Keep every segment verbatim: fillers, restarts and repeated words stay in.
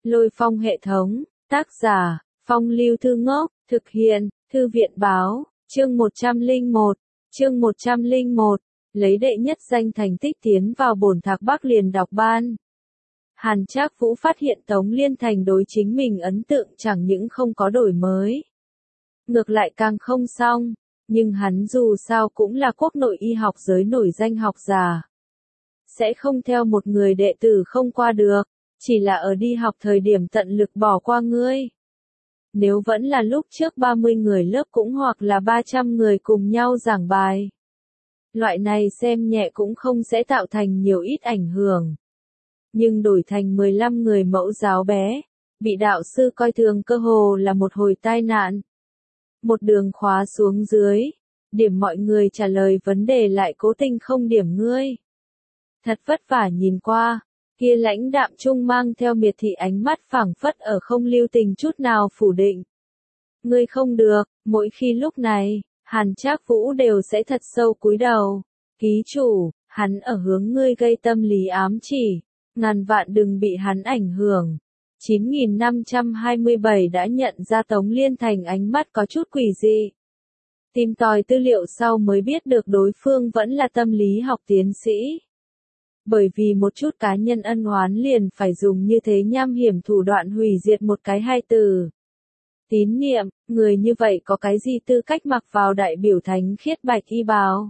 Lôi Phong hệ thống, tác giả, Phong Lưu Thư Ngốc, thực hiện, Thư viện báo, chương một trăm lẻ một, chương một trăm lẻ một, lấy đệ nhất danh thành tích tiến vào bổn Thạc Bắc liền đọc ban. Hàn Trác Vũ phát hiện Tống Liên Thành đối chính mình ấn tượng chẳng những không có đổi mới, ngược lại càng không xong, nhưng hắn dù sao cũng là quốc nội y học giới nổi danh học giả. Sẽ không theo một người đệ tử không qua được, chỉ là ở đi học thời điểm tận lực bỏ qua ngươi. Nếu vẫn là lúc trước ba mươi người lớp cũng hoặc là ba trăm người cùng nhau giảng bài. Loại này xem nhẹ cũng không sẽ tạo thành nhiều ít ảnh hưởng. Nhưng đổi thành mười lăm người mẫu giáo bé, bị đạo sư coi thường cơ hồ là một hồi tai nạn. Một đường khóa xuống dưới, điểm mọi người trả lời vấn đề lại cố tình không điểm ngươi. Thật vất vả nhìn qua, kia lãnh đạm trung mang theo miệt thị ánh mắt phảng phất ở không lưu tình chút nào phủ định. Ngươi không được, mỗi khi lúc này, Hàn Trác Vũ đều sẽ thật sâu cúi đầu. Ký chủ, hắn ở hướng ngươi gây tâm lý ám chỉ, ngàn vạn đừng bị hắn ảnh hưởng. chín nghìn năm trăm hai mươi bảy đã nhận ra Tống Liên Thành ánh mắt có chút quỷ dị. Tìm tòi tư liệu sau mới biết được đối phương vẫn là tâm lý học tiến sĩ. Bởi vì một chút cá nhân ân oán liền phải dùng như thế nham hiểm thủ đoạn hủy diệt một cái hai từ. Tín niệm, người như vậy có cái gì tư cách mặc vào đại biểu thánh khiết bạch y bào.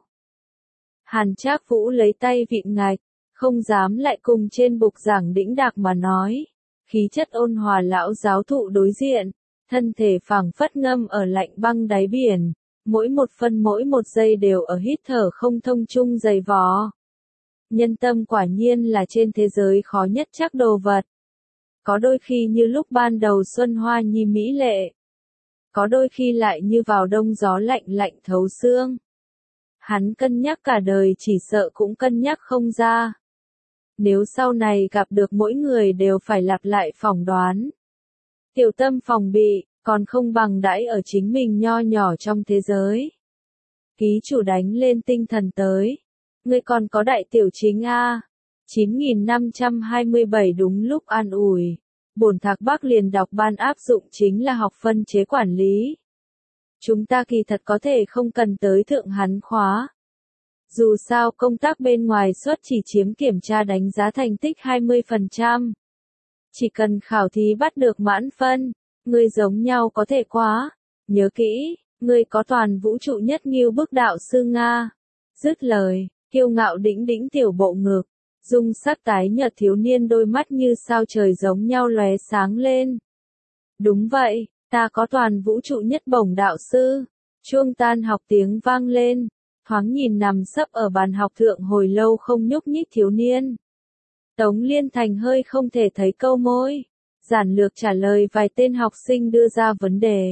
Hàn Trác Vũ lấy tay vịn ngạch, không dám lại cùng trên bục giảng đĩnh đạc mà nói. Khí chất ôn hòa lão giáo thụ đối diện, thân thể phảng phất ngâm ở lạnh băng đáy biển, mỗi một phân mỗi một giây đều ở hít thở không thông chung dày vò. Nhân tâm quả nhiên là trên thế giới khó nhất chắc đồ vật. Có đôi khi như lúc ban đầu xuân hoa nhi mỹ lệ. Có đôi khi lại như vào đông gió lạnh lạnh thấu xương. Hắn cân nhắc cả đời chỉ sợ cũng cân nhắc không ra. Nếu sau này gặp được mỗi người đều phải lặp lại phỏng đoán. Tiểu tâm phòng bị, còn không bằng đãi ở chính mình nho nhỏ trong thế giới. Ký chủ đánh lên tinh thần tới. Ngươi còn có đại tiểu chính A. chín nghìn năm trăm hai mươi bảy đúng lúc an ủi. Bổn Thạc Bắc liền đọc ban áp dụng chính là học phân chế quản lý. Chúng ta kỳ thật có thể không cần tới thượng hắn khóa. Dù sao công tác bên ngoài suất chỉ chiếm kiểm tra đánh giá thành tích hai mươi phần trăm. Chỉ cần khảo thí bắt được mãn phân, ngươi giống nhau có thể quá. Nhớ kỹ, ngươi có toàn vũ trụ nhất nghiêu bức đạo sư Nga. Dứt lời, kiêu ngạo đĩnh đĩnh tiểu bộ ngực, dung sắc tái nhợt thiếu niên đôi mắt như sao trời giống nhau lóe sáng lên. Đúng vậy, ta có toàn vũ trụ nhất bổng đạo sư. Chuông tan học tiếng vang lên, thoáng nhìn nằm sấp ở bàn học thượng hồi lâu không nhúc nhích thiếu niên. Tống Liên Thành hơi không thể thấy câu môi, giản lược trả lời vài tên học sinh đưa ra vấn đề.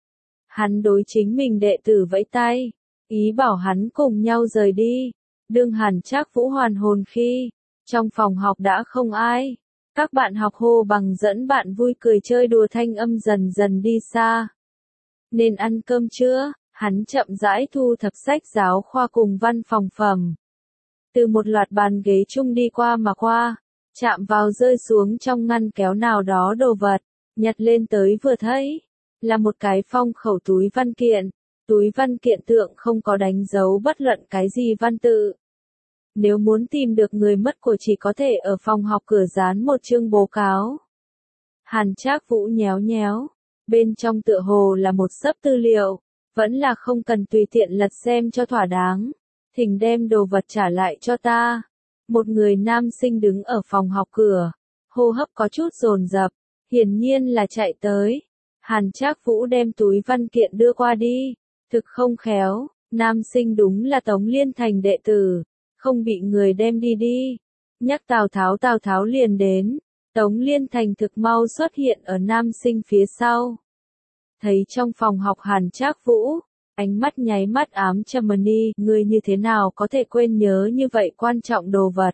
Hắn đối chính mình đệ tử vẫy tay, ý bảo hắn cùng nhau rời đi. Đương Hàn Trác Vũ hoàn hồn khi, trong phòng học đã không ai. Các bạn học hô bằng dẫn bạn vui cười chơi đùa thanh âm dần dần đi xa. Nên ăn cơm chưa? Hắn chậm rãi thu thập sách giáo khoa cùng văn phòng phẩm. Từ một loạt bàn ghế chung đi qua mà qua, chạm vào rơi xuống trong ngăn kéo nào đó đồ vật, nhặt lên tới vừa thấy, là một cái phong khẩu túi văn kiện. Túi văn kiện tượng không có đánh dấu bất luận cái gì văn tự. Nếu muốn tìm được người mất của chỉ có thể ở phòng học cửa dán một chương báo cáo. Hàn Trác Vũ nhéo nhéo, bên trong tựa hồ là một xấp tư liệu, vẫn là không cần tùy tiện lật xem cho thỏa đáng. Thỉnh đem đồ vật trả lại cho ta. Một người nam sinh đứng ở phòng học cửa, hô hấp có chút dồn dập, hiển nhiên là chạy tới. Hàn Trác Vũ đem túi văn kiện đưa qua đi, thực không khéo, nam sinh đúng là Tống Liên Thành đệ tử. Không bị người đem đi đi. Nhắc Tào Tháo Tào Tháo liền đến. Tống Liên Thành thực mau xuất hiện ở nam sinh phía sau. Thấy trong phòng học Hàn Trác Vũ, ánh mắt nháy mắt ám Chamani, ngươi như thế nào có thể quên nhớ như vậy quan trọng đồ vật.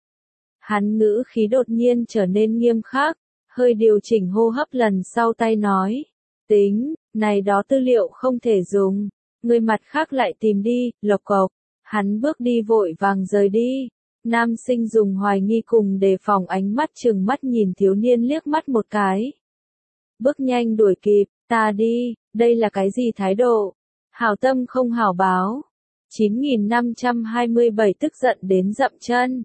Hắn ngữ khí đột nhiên trở nên nghiêm khắc, hơi điều chỉnh hô hấp lần sau tay nói. Tính, này đó tư liệu không thể dùng. Người mặt khác lại tìm đi, lộc cộc. Hắn bước đi vội vàng rời đi. Nam sinh dùng hoài nghi cùng đề phòng ánh mắt trừng mắt nhìn thiếu niên liếc mắt một cái. Bước nhanh đuổi kịp, ta đi, đây là cái gì thái độ? Hảo tâm không hảo báo. chín nghìn năm trăm hai mươi bảy tức giận đến dậm chân.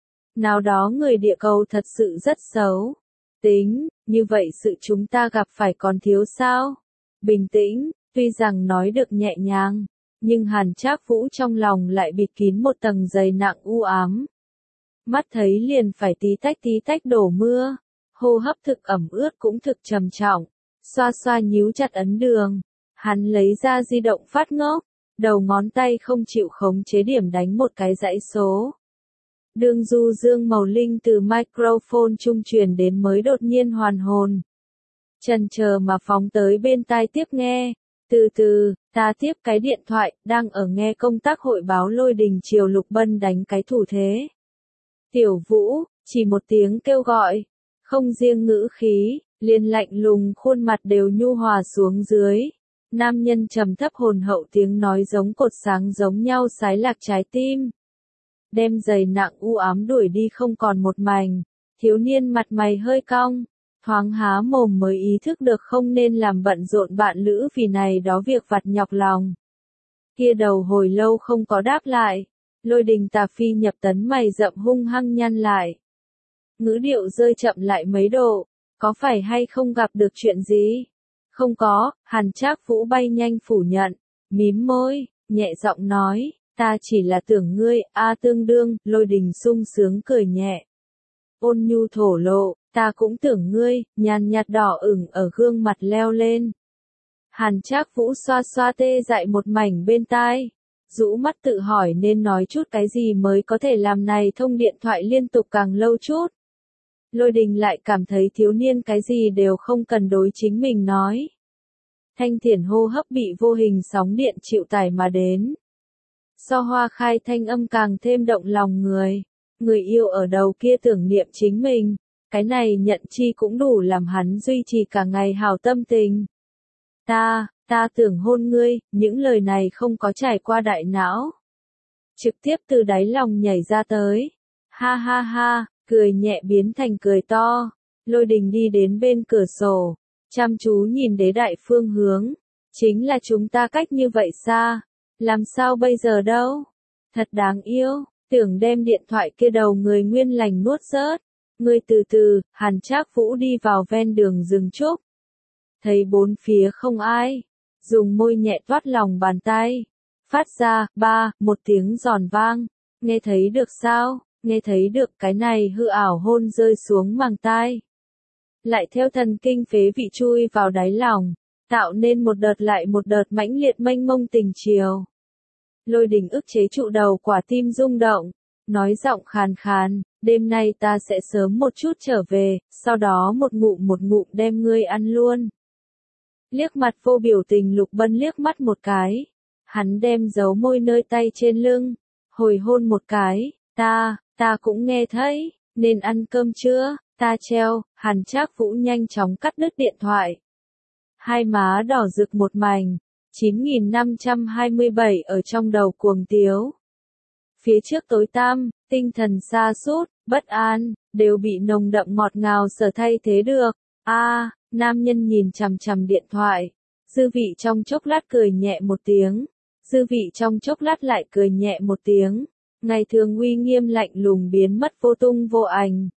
Nào đó người địa cầu thật sự rất xấu. Tính, như vậy sự chúng ta gặp phải còn thiếu sao? Bình tĩnh, tuy rằng nói được nhẹ nhàng, nhưng Hàn Trác Vũ trong lòng lại bịt kín một tầng dày nặng u ám. Mắt thấy liền phải tí tách tí tách đổ mưa, hô hấp thực ẩm ướt cũng thực trầm trọng, xoa xoa nhíu chặt ấn đường, hắn lấy ra di động phát ngốc, đầu ngón tay không chịu khống chế điểm đánh một cái dãy số. Đường du dương màu linh từ microphone trung truyền đến mới đột nhiên hoàn hồn. Chần chờ mà phóng tới bên tai tiếp nghe. Từ từ, ta tiếp cái điện thoại, đang ở nghe công tác hội báo Lôi Đình Triều Lục Bân đánh cái thủ thế. Tiểu Vũ, chỉ một tiếng kêu gọi, không riêng ngữ khí, liền lạnh lùng khuôn mặt đều nhu hòa xuống dưới. Nam nhân trầm thấp hồn hậu tiếng nói giống cột sáng giống nhau sái lạc trái tim. Đem giày nặng u ám đuổi đi không còn một mảnh, thiếu niên mặt mày hơi cong, thoáng há mồm mới ý thức được không nên làm bận rộn bạn lữ vì này đó việc vặt nhọc lòng. Kia đầu hồi lâu không có đáp lại, Lôi Đình tà phi nhập tấn mày rậm hung hăng nhăn lại. Ngữ điệu rơi chậm lại mấy độ, có phải hay không gặp được chuyện gì? Không có, Hàn Trác Vũ bay nhanh phủ nhận, mím môi, nhẹ giọng nói, ta chỉ là tưởng ngươi, a tương đương, Lôi Đình sung sướng cười nhẹ. Ôn nhu thổ lộ, ta cũng tưởng ngươi, nhàn nhạt đỏ ửng ở gương mặt leo lên. Hàn Trác Vũ xoa xoa tê dại một mảnh bên tai, rũ mắt tự hỏi nên nói chút cái gì mới có thể làm này thông điện thoại liên tục càng lâu chút. Lôi Đình lại cảm thấy thiếu niên cái gì đều không cần đối chính mình nói. Thanh thiển hô hấp bị vô hình sóng điện chịu tải mà đến. So hoa khai thanh âm càng thêm động lòng người. Người yêu ở đầu kia tưởng niệm chính mình. Cái này nhận chi cũng đủ làm hắn duy trì cả ngày hào tâm tình. Ta, ta tưởng hôn ngươi, những lời này không có trải qua đại não. Trực tiếp từ đáy lòng nhảy ra tới. Ha ha ha, cười nhẹ biến thành cười to. Lôi Đình đi đến bên cửa sổ, chăm chú nhìn đế đại phương hướng. Chính là chúng ta cách như vậy xa. Làm sao bây giờ đâu? Thật đáng yêu, tưởng đem điện thoại kia đầu người nguyên lành nuốt rớt. Ngươi từ từ, Hàn Trác Vũ đi vào ven đường rừng trúc. Thấy bốn phía không ai, dùng môi nhẹ toát lòng bàn tay. Phát ra, ba, một tiếng giòn vang. Nghe thấy được sao? Nghe thấy được cái này hư ảo hôn rơi xuống màng tai. Lại theo thần kinh phế vị chui vào đáy lòng, tạo nên một đợt lại một đợt mãnh liệt mênh mông tình chiều. Lôi Đình ức chế trụ đầu quả tim rung động, nói giọng khàn khàn, đêm nay ta sẽ sớm một chút trở về, sau đó một ngụm một ngụm đem ngươi ăn luôn. Liếc mặt vô biểu tình Lục Bân liếc mắt một cái, hắn đem dấu môi nơi tay trên lưng, hồi hôn một cái, ta, ta cũng nghe thấy, nên ăn cơm chưa, ta treo. Hàn Trác Vũ nhanh chóng cắt đứt điện thoại. Hai má đỏ rực một mảnh, chín nghìn năm trăm hai mươi bảy ở trong đầu cuồng tiếu. Phía trước tối tăm, tinh thần sa sút, bất an, đều bị nồng đậm ngọt ngào sở thay thế được. A, à, nam nhân nhìn chằm chằm điện thoại, dư vị trong chốc lát cười nhẹ một tiếng, dư vị trong chốc lát lại cười nhẹ một tiếng, ngày thường uy nghiêm lạnh lùng biến mất vô tung vô ảnh.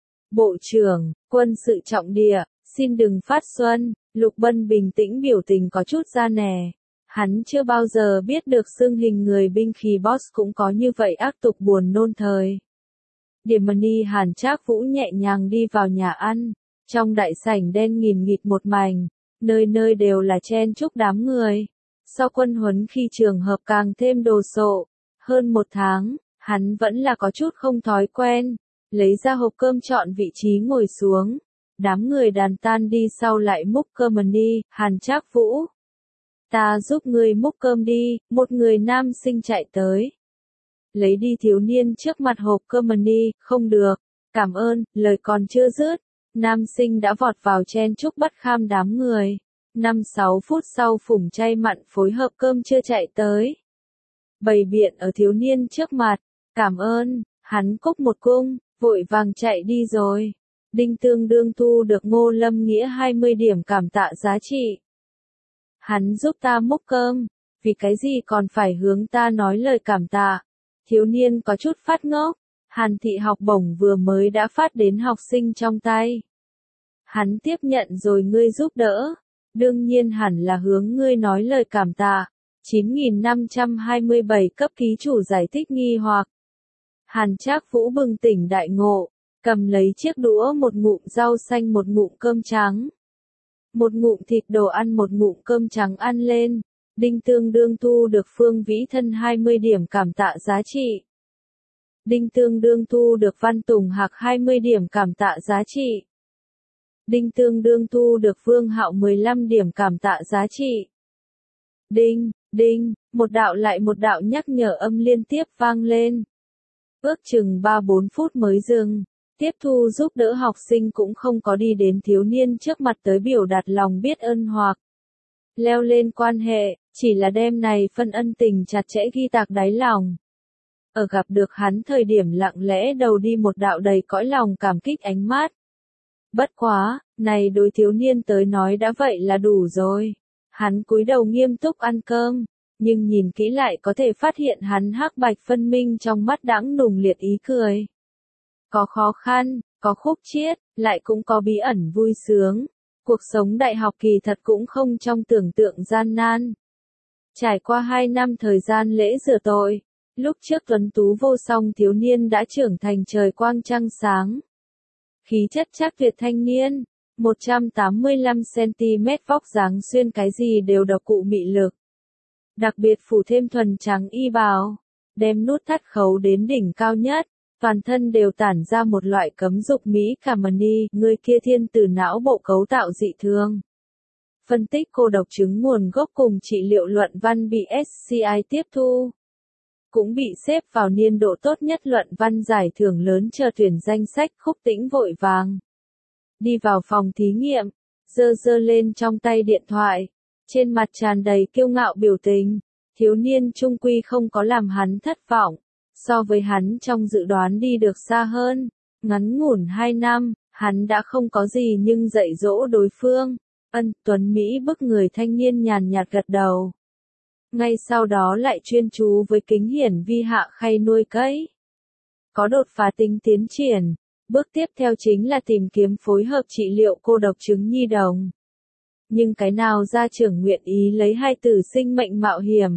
Bộ trưởng, quân sự trọng địa, xin đừng phát xuân. Lục Bân bình tĩnh biểu tình có chút ra nẻ. Hắn chưa bao giờ biết được xưng hình người binh khí boss cũng có như vậy ác tục buồn nôn thời. Điểm Money Hàn Trác Vũ nhẹ nhàng đi vào nhà ăn. Trong đại sảnh đen nghìn nghịt một mảnh, nơi nơi đều là chen chúc đám người. Sau quân huấn khi trường hợp càng thêm đồ sộ. Hơn một tháng, hắn vẫn là có chút không thói quen. Lấy ra hộp cơm chọn vị trí ngồi xuống. Đám người đàn tan đi sau lại múc cơm đi, Hàn Trác Vũ. Ta giúp ngươi múc cơm đi, một người nam sinh chạy tới. Lấy đi thiếu niên trước mặt hộp cơm đi, không được, cảm ơn, lời còn chưa dứt. Nam sinh đã vọt vào chen chúc bắt kham đám người. Năm sáu phút sau phủng chay mặn phối hợp cơm chưa chạy tới. Bày biện ở thiếu niên trước mặt, cảm ơn. Hắn cúc một cung, vội vàng chạy đi rồi. Đinh Tương Đương thu được Ngô Lâm Nghĩa hai mươi điểm cảm tạ giá trị. Hắn giúp ta múc cơm, vì cái gì còn phải hướng ta nói lời cảm tạ. Thiếu niên có chút phát ngốc, Hàn thị học bổng vừa mới đã phát đến học sinh trong tay. Hắn tiếp nhận rồi ngươi giúp đỡ, đương nhiên hẳn là hướng ngươi nói lời cảm tạ. chín nghìn năm trăm hai mươi bảy cấp ký chủ giải thích nghi hoặc. Hàn Trác Vũ bừng tỉnh đại ngộ, cầm lấy chiếc đũa một ngụm rau xanh một ngụm cơm trắng. Một ngụm thịt đồ ăn một ngụm cơm trắng ăn lên. Đinh Tương Đương thu được Phương Vĩ Thân hai mươi điểm cảm tạ giá trị. Đinh Tương Đương thu được Văn Tùng Hạc hai mươi điểm cảm tạ giá trị. Đinh Tương Đương thu được Vương Hạo mười lăm điểm cảm tạ giá trị. Đinh, đinh, một đạo lại một đạo nhắc nhở âm liên tiếp vang lên. Ước chừng ba bốn phút mới dừng. Tiếp thu giúp đỡ học sinh cũng không có đi đến thiếu niên trước mặt tới biểu đạt lòng biết ơn hoặc leo lên quan hệ, chỉ là đêm này phân ân tình chặt chẽ ghi tạc đáy lòng. Ở gặp được hắn thời điểm lặng lẽ đầu đi một đạo đầy cõi lòng cảm kích ánh mắt. Bất quá, này đối thiếu niên tới nói đã vậy là đủ rồi. Hắn cúi đầu nghiêm túc ăn cơm, nhưng nhìn kỹ lại có thể phát hiện hắn hắc bạch phân minh trong mắt đãng nùng liệt ý cười. Có khó khăn, có khúc chiết, lại cũng có bí ẩn vui sướng. Cuộc sống đại học kỳ thật cũng không trong tưởng tượng gian nan. Trải qua hai năm thời gian lễ rửa tội, lúc trước tuấn tú vô song thiếu niên đã trưởng thành trời quang trăng sáng. Khí chất chắc tuyệt thanh niên, một trăm tám mươi lăm xăng-ti-mét vóc dáng xuyên cái gì đều độc cụ mị lực. Đặc biệt phủ thêm thuần trắng y bào, đem nút thắt khấu đến đỉnh cao nhất. Toàn thân đều tản ra một loại cấm dục mỹ cảm ni, người kia thiên tử não bộ cấu tạo dị thường. Phân tích cô độc chứng nguồn gốc cùng trị liệu luận văn bị ét xê i tiếp thu. Cũng bị xếp vào niên độ tốt nhất luận văn giải thưởng lớn chờ tuyển danh sách. Khúc Tĩnh vội vàng đi vào phòng thí nghiệm, giơ giơ lên trong tay điện thoại, trên mặt tràn đầy kiêu ngạo biểu tình. Thiếu niên trung quy không có làm hắn thất vọng. So với hắn trong dự đoán đi được xa hơn, ngắn ngủn hai năm, hắn đã không có gì nhưng dạy dỗ đối phương. Ân Tuấn Mỹ bức người thanh niên nhàn nhạt gật đầu. Ngay sau đó lại chuyên chú với kính hiển vi hạ khay nuôi cấy. Có đột phá tính tiến triển, bước tiếp theo chính là tìm kiếm phối hợp trị liệu cô độc chứng nhi đồng. Nhưng cái nào gia trưởng nguyện ý lấy hai tử sinh mệnh mạo hiểm.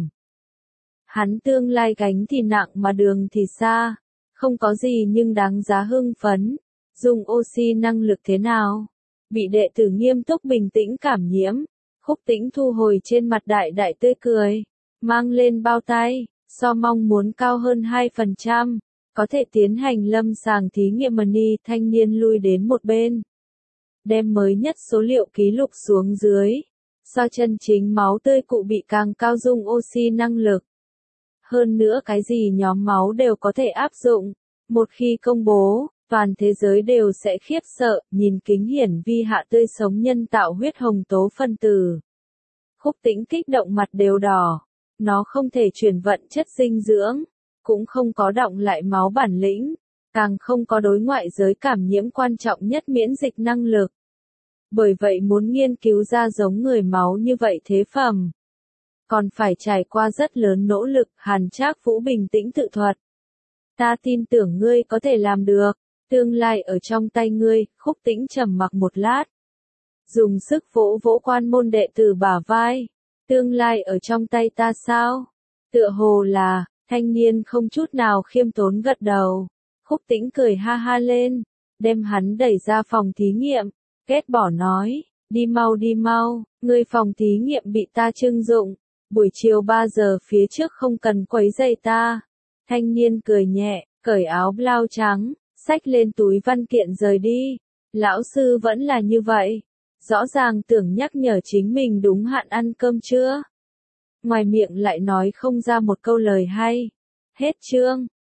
Hắn tương lai gánh thì nặng mà đường thì xa, không có gì nhưng đáng giá hưng phấn. Dùng oxy năng lực thế nào? Bị đệ tử nghiêm túc bình tĩnh cảm nhiễm, Khúc Tĩnh thu hồi trên mặt đại đại tươi cười, mang lên bao tay, so mong muốn cao hơn hai phần trăm, có thể tiến hành lâm sàng thí nghiệm ni. Thanh niên lui đến một bên, đem mới nhất số liệu ký lục xuống dưới, so chân chính máu tươi cụ bị càng cao dung oxy năng lực. Hơn nữa cái gì nhóm máu đều có thể áp dụng. Một khi công bố, toàn thế giới đều sẽ khiếp sợ, nhìn kính hiển vi hạ tươi sống nhân tạo huyết hồng tố phân tử. Khúc Tĩnh kích động mặt đều đỏ. Nó không thể chuyển vận chất dinh dưỡng, cũng không có đọng lại máu bản lĩnh, càng không có đối ngoại giới cảm nhiễm quan trọng nhất miễn dịch năng lực. Bởi vậy muốn nghiên cứu ra giống người máu như vậy thế phẩm, còn phải trải qua rất lớn nỗ lực. Hàn Trác Vũ bình tĩnh tự thuật. Ta tin tưởng ngươi có thể làm được, tương lai ở trong tay ngươi. Khúc Tĩnh trầm mặc một lát, dùng sức vỗ vỗ quan môn đệ tử bả vai. Tương lai ở trong tay ta sao? Tựa hồ là, thanh niên không chút nào khiêm tốn gật đầu. Khúc Tĩnh cười ha ha lên, đem hắn đẩy ra phòng thí nghiệm, ghét bỏ nói, đi mau đi mau, ngươi phòng thí nghiệm bị ta trưng dụng, buổi chiều ba giờ phía trước không cần quấy rầy ta. Thanh niên cười nhẹ, cởi áo blau trắng, xách lên túi văn kiện rời đi. Lão sư vẫn là như vậy. Rõ ràng tưởng nhắc nhở chính mình đúng hạn ăn cơm chưa. Ngoài miệng lại nói không ra một câu lời hay. Hết chương.